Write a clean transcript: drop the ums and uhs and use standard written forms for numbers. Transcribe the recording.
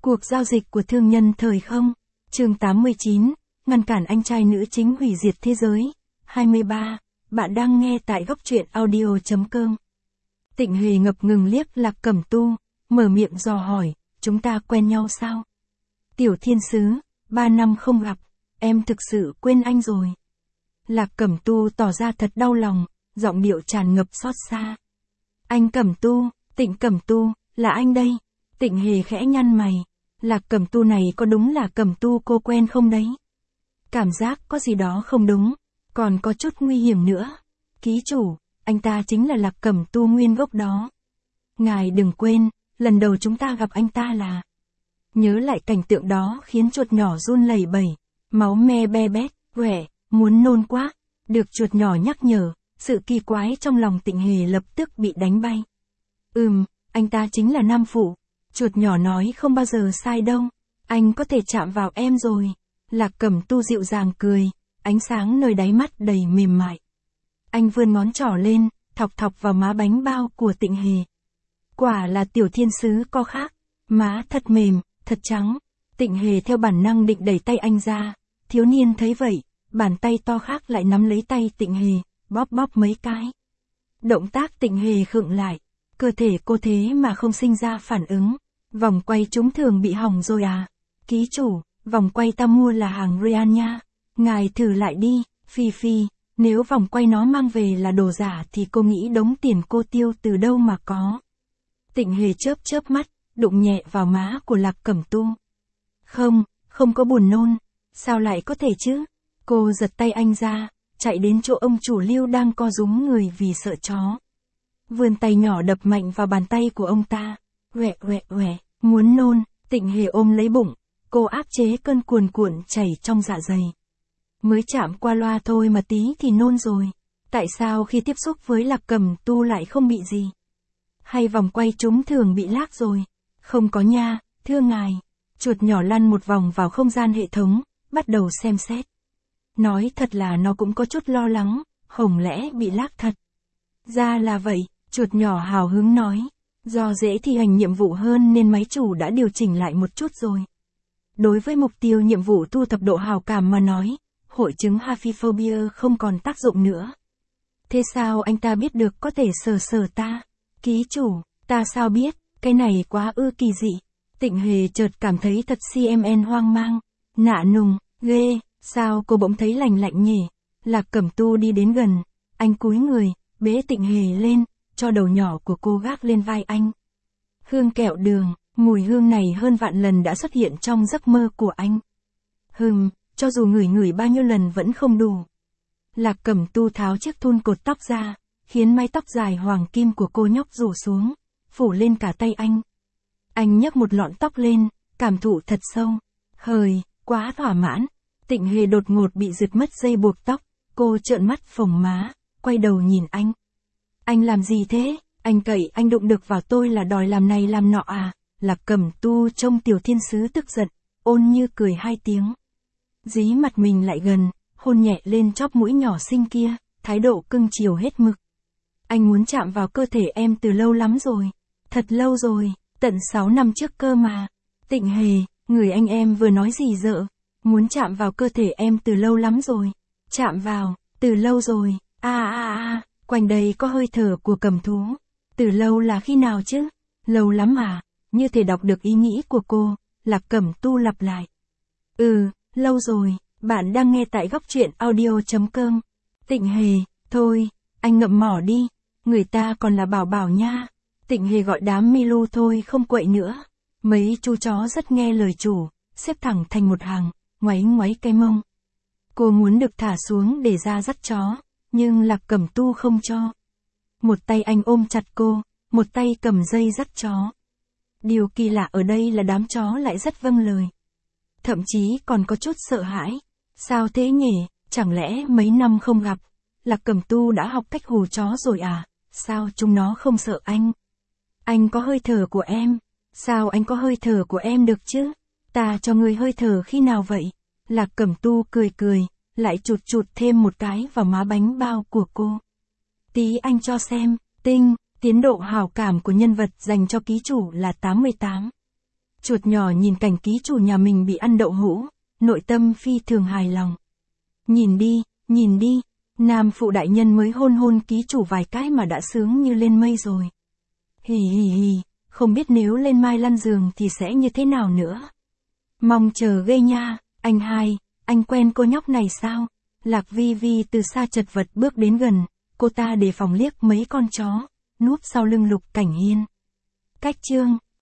Cuộc giao dịch của thương nhân thời không. Chương 89, ngăn cản anh trai nữ chính hủy diệt thế giới. 23. Bạn đang nghe tại góc truyện audio.com. Tịnh Hề ngập ngừng liếc Lạc Cẩm Tu, mở miệng dò hỏi, chúng ta quen nhau sao? Tiểu thiên sứ, 3 năm không gặp, em thực sự quên anh rồi. Lạc Cẩm Tu tỏ ra thật đau lòng, giọng điệu tràn ngập xót xa. Anh Cẩm Tu, Tịnh Cẩm Tu, là anh đây. Tịnh Hề khẽ nhăn mày, Lạc Cẩm Tu này có đúng là Cẩm Tu cô quen không đấy? Cảm giác có gì đó không đúng, còn có chút nguy hiểm nữa. Ký chủ, anh ta chính là Lạc Cẩm Tu nguyên gốc đó. Ngài đừng quên, lần đầu chúng ta gặp anh ta là... Nhớ lại cảnh tượng đó khiến chuột nhỏ run lẩy bẩy, máu me be bét, quẻ, muốn nôn quá. Được chuột nhỏ nhắc nhở, sự kỳ quái trong lòng Tịnh Hề lập tức bị đánh bay. Anh ta chính là Nam Phụ. Chuột nhỏ nói không bao giờ sai đâu. Anh có thể chạm vào em rồi. Lạc Cẩm Tu dịu dàng cười, ánh sáng nơi đáy mắt đầy mềm mại. Anh vươn ngón trỏ lên, thọc thọc vào má bánh bao của Tịnh Hề. Quả là tiểu thiên sứ có khác. Má thật mềm, thật trắng. Tịnh Hề theo bản năng định đẩy tay anh ra. Thiếu niên thấy vậy, bàn tay to khác lại nắm lấy tay Tịnh Hề, bóp bóp mấy cái. Động tác Tịnh Hề khựng lại. Cơ thể cô thế mà không sinh ra phản ứng. Vòng quay chúng thường bị hỏng rồi à? Ký chủ, vòng quay ta mua là hàng Real nha. Ngài thử lại đi, Phi Phi. Nếu vòng quay nó mang về là đồ giả thì cô nghĩ đống tiền cô tiêu từ đâu mà có. Tịnh Hề chớp mắt, đụng nhẹ vào má của Lạc Cẩm Tu. Không có buồn nôn. Sao lại có thể chứ? Cô giật tay anh ra, chạy đến chỗ ông chủ Lưu đang co rúm người vì sợ chó. Vươn tay nhỏ đập mạnh vào bàn tay của ông ta. Uệ, muốn nôn. Tịnh Hề ôm lấy bụng, cô áp chế cơn cuồn cuộn chảy trong dạ dày. Mới chạm qua loa thôi mà tí thì nôn rồi. Tại sao khi tiếp xúc với Lạc Cẩm Tu lại không bị gì? Hay vòng quay chúng thường bị lag rồi? Không có nha, thưa ngài. Chuột nhỏ lăn một vòng vào không gian hệ thống, bắt đầu xem xét. Nói thật là nó cũng có chút lo lắng, không lẽ bị lag thật? Ra là vậy, chuột nhỏ hào hứng nói. Do dễ thi hành nhiệm vụ hơn nên máy chủ đã điều chỉnh lại một chút rồi. Đối với mục tiêu nhiệm vụ thu thập độ hào cảm mà nói, hội chứng Haphiphobia không còn tác dụng nữa. Thế sao anh ta biết được có thể sờ ta? Ký chủ, ta sao biết, cái này quá kỳ dị. Tịnh Hề chợt cảm thấy thật CMN hoang mang, nạ nùng, ghê, sao cô bỗng thấy lạnh nhỉ? Lạc Cẩm Tu đi đến gần, anh cúi người, bế Tịnh Hề lên, cho đầu nhỏ của cô gác lên vai anh. Hương kẹo đường, mùi hương này hơn vạn lần đã xuất hiện trong giấc mơ của anh. Cho dù ngửi bao nhiêu lần vẫn không đủ. Lạc Cẩm Tu tháo chiếc thun cột tóc ra, khiến mái tóc dài hoàng kim của cô nhóc rủ xuống, phủ lên cả tay anh. Anh nhấc một lọn tóc lên, cảm thụ thật sâu. Hời, quá thỏa mãn. Tịnh Hề đột ngột bị giật mất dây buộc tóc, cô trợn mắt phồng má, quay đầu nhìn anh. Anh làm gì thế? Anh cậy anh đụng được vào tôi là đòi làm này làm nọ à? Lạc Cẩm Tu trông tiểu thiên sứ tức giận, ôn như cười 2 tiếng. Dí mặt mình lại gần, hôn nhẹ lên chóp mũi nhỏ xinh kia, thái độ cưng chiều hết mực. Anh muốn chạm vào cơ thể em từ lâu lắm rồi. Thật lâu rồi, tận 6 năm trước cơ mà. Tịnh Hề, người anh em vừa nói gì dợ? Muốn chạm vào cơ thể em từ lâu lắm rồi. Chạm vào, từ lâu rồi. Quanh đây có hơi thở của cầm thú. Từ lâu là khi nào chứ? Lâu lắm à? Như thể đọc được ý nghĩ của cô, Lạc Cẩm Tu lặp lại. Lâu rồi, bạn đang nghe tại góc truyện audio.com. Tịnh Hề, thôi, anh ngậm mỏ đi, người ta còn là bảo bảo nha. Tịnh Hề gọi đám Milu thôi không quậy nữa. Mấy chú chó rất nghe lời chủ, xếp thẳng thành một hàng, ngoáy cái mông. Cô muốn được thả xuống để ra dắt chó, nhưng Lạc Cẩm Tu không cho. Một tay anh ôm chặt cô, một tay cầm dây dắt chó. Điều kỳ lạ ở đây là đám chó lại rất vâng lời. Thậm chí còn có chút sợ hãi. Sao thế nhỉ? Chẳng lẽ mấy năm không gặp, Lạc Cẩm Tu đã học cách hù chó rồi à? Sao chúng nó không sợ anh? Anh có hơi thở của em. Sao anh có hơi thở của em được chứ? Ta cho ngươi hơi thở khi nào vậy? Lạc Cẩm Tu cười, lại chụt thêm một cái vào má bánh bao của cô. Tí anh cho xem, tiến độ hảo cảm của nhân vật dành cho ký chủ là 88. Chuột nhỏ nhìn cảnh ký chủ nhà mình bị ăn đậu hũ, nội tâm phi thường hài lòng. Nhìn đi, nam phụ đại nhân mới hôn ký chủ vài cái mà đã sướng như lên mây rồi. Hì, không biết nếu lên mai lăn giường thì sẽ như thế nào nữa. Mong chờ ghê nha, anh hai, anh quen cô nhóc này sao? Lạc Vi Vi từ xa chật vật bước đến gần, cô ta đề phòng liếc mấy con chó, núp sau lưng Lục Cảnh Hiên. Cách chương